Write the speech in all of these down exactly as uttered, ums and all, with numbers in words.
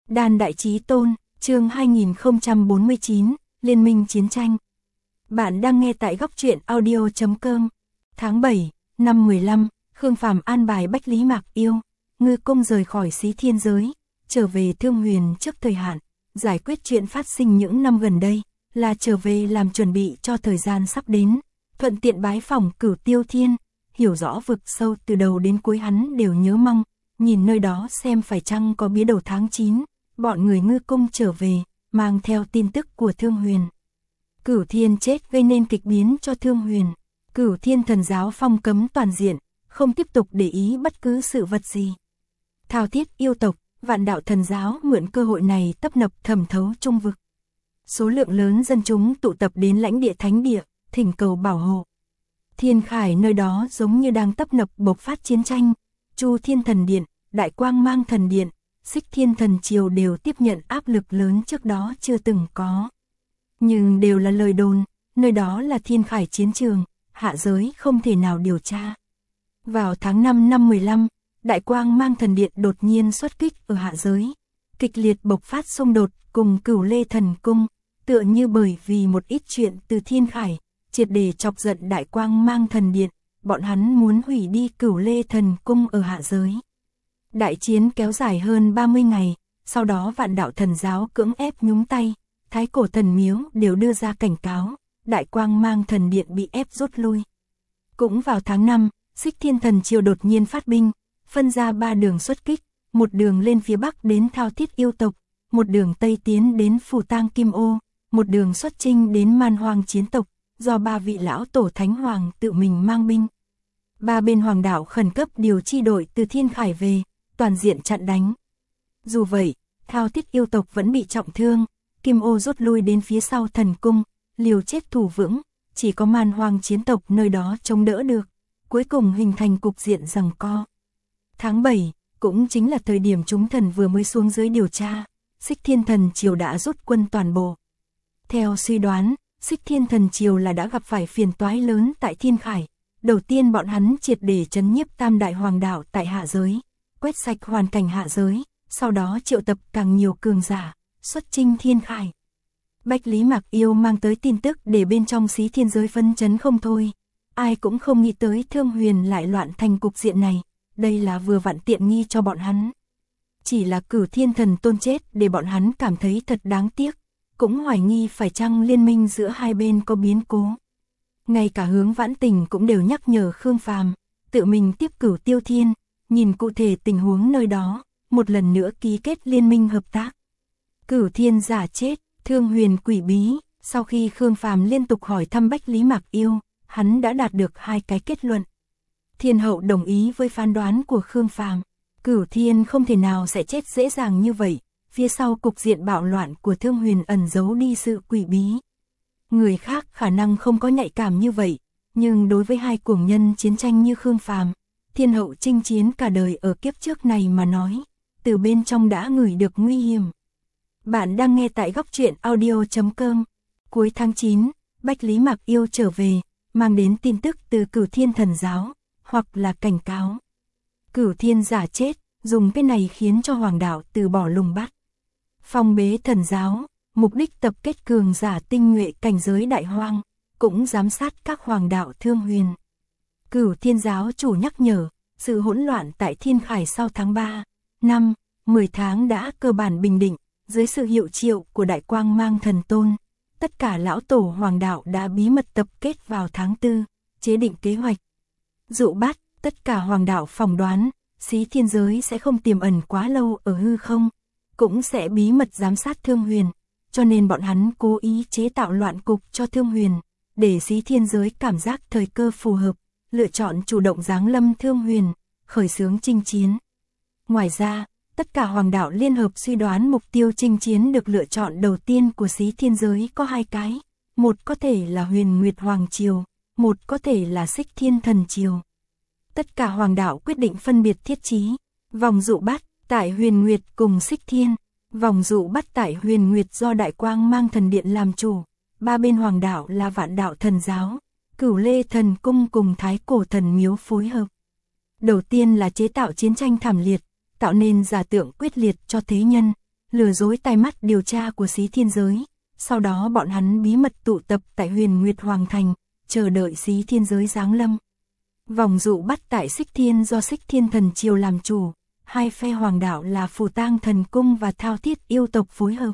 Đan Đại Chí Tôn, chương hai nghìn không trăm bốn mươi chín, Liên minh chiến tranh. Bạn đang nghe tại góc truyện audio chấm com. Tháng bảy, năm mười lăm, Khương Phàm an bài Bách Lý Mạc Yêu, Ngư Công rời khỏi Xí Thiên giới, trở về Thương Huyền trước thời hạn, giải quyết chuyện phát sinh những năm gần đây, là trở về làm chuẩn bị cho thời gian sắp đến, thuận tiện bái phỏng Cửu Tiêu Thiên, hiểu rõ vực sâu từ đầu đến cuối hắn đều nhớ mong, nhìn nơi đó xem phải chăng có bía đầu tháng chín, bọn người Ngư Công trở về, mang theo tin tức của Thương Huyền. Cửu Thiên chết gây nên kịch biến cho Thương Huyền, Cửu Thiên thần giáo phong cấm toàn diện, không tiếp tục để ý bất cứ sự vật gì. Thao Thiết yêu tộc, Vạn Đạo thần giáo mượn cơ hội này tấp nập thẩm thấu trung vực. Số lượng lớn dân chúng tụ tập đến lãnh địa thánh địa, thỉnh cầu bảo hộ. Thiên Khải nơi đó giống như đang tấp nập bộc phát chiến tranh, Chu Thiên thần điện, Đại Quang Mang thần điện, Xích Thiên thần triều đều tiếp nhận áp lực lớn trước đó chưa từng có. Nhưng đều là lời đồn, nơi đó là Thiên Khải chiến trường, hạ giới không thể nào điều tra. Vào tháng năm năm mười lăm, Đại Quang Mang thần điện đột nhiên xuất kích ở hạ giới, kịch liệt bộc phát xung đột cùng Cửu Lê thần cung, tựa như bởi vì một ít chuyện từ Thiên Khải, triệt để chọc giận Đại Quang Mang thần điện, bọn hắn muốn hủy đi Cửu Lê thần cung ở hạ giới. Đại chiến kéo dài hơn ba mươi ngày, sau đó Vạn Đạo thần giáo cưỡng ép nhúng tay, Thái Cổ thần miếu đều đưa ra cảnh cáo, Đại Quang Mang thần điện bị ép rút lui. Cũng vào tháng năm, Xích Thiên thần triều đột nhiên phát binh, phân ra ba đường xuất kích, một đường lên phía bắc đến Thao Thiết yêu tộc, một đường tây tiến đến Phù Tang Kim Ô, một đường xuất chinh đến Man Hoang chiến tộc, do ba vị lão tổ thánh hoàng tự mình mang binh. Ba bên hoàng đảo khẩn cấp điều chi đội từ Thiên Khải về, toàn diện chặn đánh. Dù vậy, Thao Thiết yêu tộc vẫn bị trọng thương, Kim Ô rút lui đến phía sau thần cung, liều chết thủ vững, chỉ có Man Hoang chiến tộc nơi đó chống đỡ được, cuối cùng hình thành cục diện giằng co. Tháng bảy, cũng chính là thời điểm chúng thần vừa mới xuống dưới điều tra, Xích Thiên thần triều đã rút quân toàn bộ. Theo suy đoán, Xích Thiên thần triều là đã gặp phải phiền toái lớn tại Thiên Khải, đầu tiên bọn hắn triệt để trấn nhiếp Tam Đại Hoàng đảo tại hạ giới, quét sạch hoàn cảnh hạ giới, sau đó triệu tập càng nhiều cường giả, xuất chinh Thiên Khải. Bách Lý Mạc Yêu mang tới tin tức để bên trong Xí Thiên giới phân chấn không thôi, ai cũng không nghĩ tới Thương Huyền lại loạn thành cục diện này, đây là vừa vặn tiện nghi cho bọn hắn. Chỉ là Cửu Thiên thần tôn chết để bọn hắn cảm thấy thật đáng tiếc, cũng hoài nghi phải chăng liên minh giữa hai bên có biến cố. Ngay cả Hướng Vãn Tình cũng đều nhắc nhở Khương Phàm, tự mình tiếp Cửu Tiêu Thiên, nhìn cụ thể tình huống nơi đó, một lần nữa ký kết liên minh hợp tác. Cửu Thiên giả chết, Thương Huyền quỷ bí, sau khi Khương Phàm liên tục hỏi thăm Bách Lý Mạc Yêu, hắn đã đạt được hai cái kết luận. Thiên hậu đồng ý với phán đoán của Khương Phàm, Cửu Thiên không thể nào sẽ chết dễ dàng như vậy, phía sau cục diện bạo loạn của Thương Huyền ẩn giấu đi sự quỷ bí. Người khác khả năng không có nhạy cảm như vậy, nhưng đối với hai cuồng nhân chiến tranh như Khương Phàm, thiên hậu chinh chiến cả đời ở kiếp trước này mà nói, từ bên trong đã ngửi được nguy hiểm. Bạn đang nghe tại góc truyện audio chấm com. Cuối tháng chín, Bách Lý Mạc Yêu trở về, mang đến tin tức từ Cửu Thiên thần giáo, hoặc là cảnh cáo. Cửu Thiên giả chết, dùng cái này khiến cho hoàng đạo từ bỏ lùng bắt. Phong bế thần giáo, mục đích tập kết cường giả tinh nhuệ cảnh giới đại hoang, cũng giám sát các hoàng đạo Thương Huyền. Cửu Thiên giáo chủ nhắc nhở, sự hỗn loạn tại Thiên Khải sau tháng ba, năm, mười tháng đã cơ bản bình định, dưới sự hiệu triệu của Đại Quang Mang thần tôn, tất cả lão tổ hoàng đạo đã bí mật tập kết vào tháng tư, chế định kế hoạch. Dụ bắt, tất cả hoàng đạo phỏng đoán, Xí Thiên giới sẽ không tiềm ẩn quá lâu ở hư không, cũng sẽ bí mật giám sát Thương Huyền, cho nên bọn hắn cố ý chế tạo loạn cục cho Thương Huyền, để Xí Thiên giới cảm giác thời cơ phù hợp, lựa chọn chủ động giáng lâm Thương Huyền, khởi xướng chinh chiến. Ngoài ra, tất cả hoàng đạo liên hợp suy đoán mục tiêu chinh chiến được lựa chọn đầu tiên của Xí Thiên giới có hai cái, một có thể là Huyền Nguyệt Hoàng Triều, một có thể là Xích Thiên thần Triều. Tất cả hoàng đạo quyết định phân biệt thiết chí, vòng dụ bắt tại Huyền Nguyệt cùng Xích Thiên, vòng dụ bắt tại Huyền Nguyệt do Đại Quang Mang thần điện làm chủ, ba bên hoàng đạo là Vạn Đạo thần giáo, Cửu Lê thần cung cùng Thái Cổ thần miếu phối hợp. Đầu tiên là chế tạo chiến tranh thảm liệt, tạo nên giả tượng quyết liệt cho thế nhân, lừa dối tai mắt điều tra của Xí Thiên Giới. Sau đó bọn hắn bí mật tụ tập tại Huyền Nguyệt Hoàng Thành, chờ đợi Xí Thiên Giới giáng lâm. Vòng dụ bắt tại Xích Thiên do Xích Thiên Thần Triều làm chủ, hai phe hoàng đạo là Phù Tang Thần Cung và Thao Thiết yêu tộc phối hợp,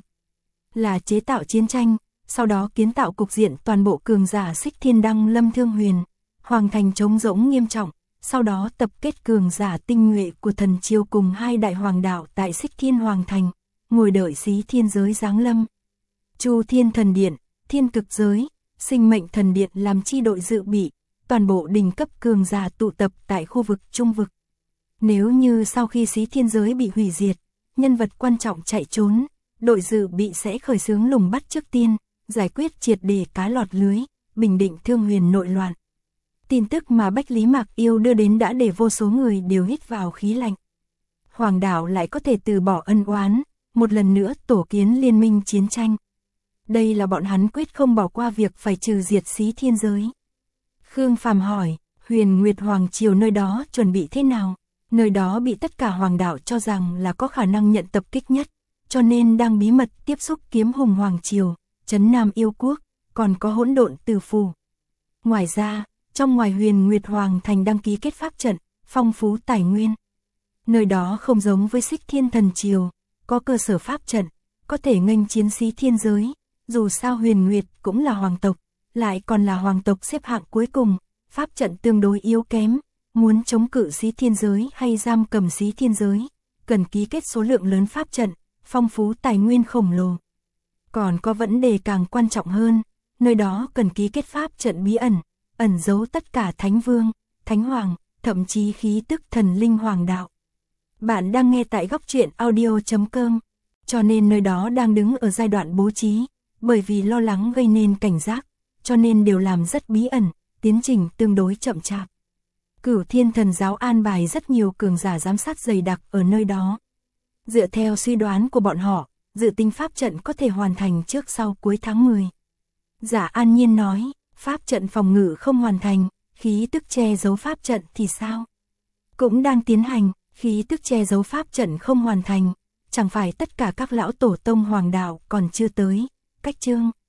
là chế tạo chiến tranh, sau đó kiến tạo cục diện toàn bộ cường giả Xích Thiên đăng lâm thương huyền, Hoàng Thành trống rỗng nghiêm trọng, sau đó tập kết cường giả tinh nhuệ của Thần Triều cùng hai đại hoàng đạo tại Xích Thiên Hoàng Thành, ngồi đợi Xí Thiên Giới giáng lâm. Chu Thiên Thần Điện, Thiên Cực Giới, Sinh Mệnh Thần Điện làm chi đội dự bị, toàn bộ đỉnh cấp cường giả tụ tập tại khu vực Trung Vực. Nếu như sau khi Xí Thiên Giới bị hủy diệt, nhân vật quan trọng chạy trốn, đội dự bị sẽ khởi xướng lùng bắt trước tiên, giải quyết triệt để cá lọt lưới, bình định thương huyền nội loạn. Tin tức mà Bách Lý Mạc Yêu đưa đến đã để vô số người đều hít vào khí lạnh. Hoàng đảo lại có thể từ bỏ ân oán, một lần nữa tổ kiến liên minh chiến tranh. Đây là bọn hắn quyết không bỏ qua việc phải trừ diệt Xí Thiên Giới. Khương Phàm hỏi, Huyền Nguyệt Hoàng Triều nơi đó chuẩn bị thế nào? Nơi đó bị tất cả hoàng đảo cho rằng là có khả năng nhận tập kích nhất, cho nên đang bí mật tiếp xúc Kiếm Hùng Hoàng Triều, Trấn Nam Yêu Quốc, còn có Hỗn Độn Từ Phù. Ngoài ra, trong ngoài Huyền Nguyệt Hoàng Thành đăng ký kết pháp trận, phong phú tài nguyên. Nơi đó không giống với Xích Thiên Thần Triều, có cơ sở pháp trận, có thể nghênh chiến Xí Thiên Giới, dù sao Huyền Nguyệt cũng là hoàng tộc, lại còn là hoàng tộc xếp hạng cuối cùng, pháp trận tương đối yếu kém, muốn chống cự Xí Thiên Giới hay giam cầm Xí Thiên Giới, cần ký kết số lượng lớn pháp trận, phong phú tài nguyên khổng lồ. Còn có vấn đề càng quan trọng hơn, nơi đó cần ký kết pháp trận bí ẩn, ẩn giấu tất cả Thánh Vương, Thánh Hoàng, thậm chí khí tức thần linh hoàng đạo. Bạn đang nghe tại góc truyện audio chấm com, cho nên nơi đó đang đứng ở giai đoạn bố trí, bởi vì lo lắng gây nên cảnh giác, cho nên đều làm rất bí ẩn, tiến trình tương đối chậm chạp. Cửu Thiên Thần Giáo an bài rất nhiều cường giả giám sát dày đặc ở nơi đó. Dựa theo suy đoán của bọn họ, dự tính pháp trận có thể hoàn thành trước sau cuối tháng mười. Giả An Nhiên nói, pháp trận phòng ngự không hoàn thành, khí tức che giấu pháp trận thì sao? Cũng đang tiến hành, khí tức che giấu pháp trận không hoàn thành, chẳng phải tất cả các lão tổ tông hoàng đạo còn chưa tới, cách chương.